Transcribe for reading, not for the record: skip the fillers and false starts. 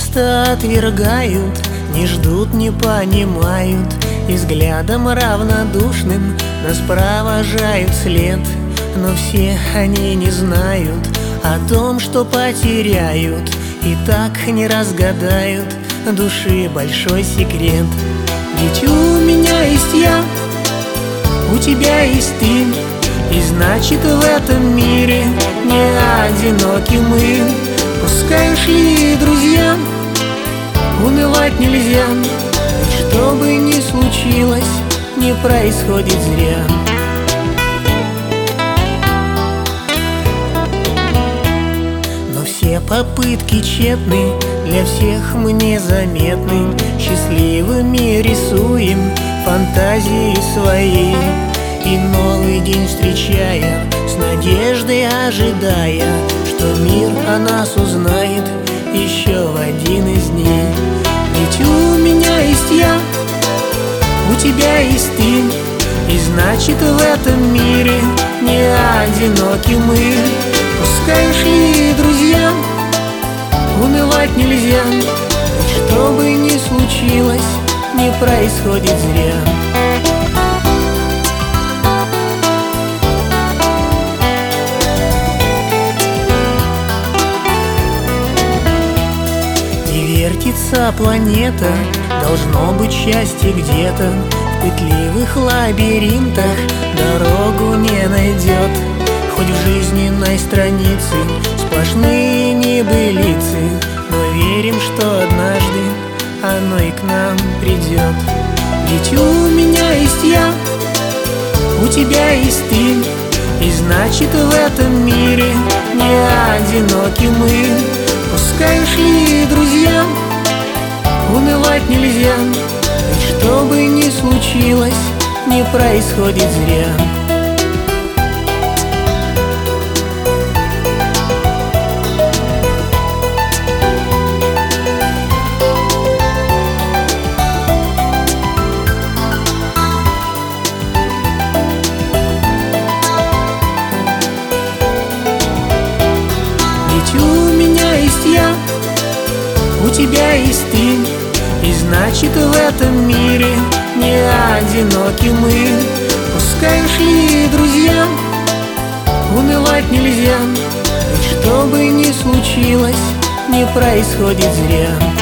часто отвергают, не ждут, не понимают, и взглядом равнодушным нас провожают след. Но все они не знают о том, что потеряют, и так не разгадают души большой секрет. Ведь у меня есть я, у тебя есть ты, и значит в этом мире не одиноки мы. Пускай ушли друзья, унывать нельзя, ведь что бы ни случилось, не происходит зря. Но все попытки тщетны, для всех мы незаметны, счастливыми рисуем фантазии свои, и новый день встречая, с надеждой ожидая, что мир о нас узнает еще в один из дней. Ведь у меня есть я, у тебя есть ты, и значит в этом мире не одиноки мы. Пускай ушли друзья, унывать нельзя, ведь что бы ни случилось, не происходит зря. Вертится планета, должно быть счастье где-то, в пытливых лабиринтах дорогу не найдет. Хоть в жизненной странице сплошные небылицы, но верим, что однажды оно и к нам придет. Ведь у меня есть я, у тебя есть ты, и значит в этом мире не одиноки мы. Пускай ушли друзья, унывать нельзя, ведь что бы ни случилось, не происходит зря. Ведь у меня есть я, у тебя есть ты, и значит в этом мире не одиноки мы. Пускай ушли друзья, унывать нельзя, ведь что бы ни случилось, не происходит зря.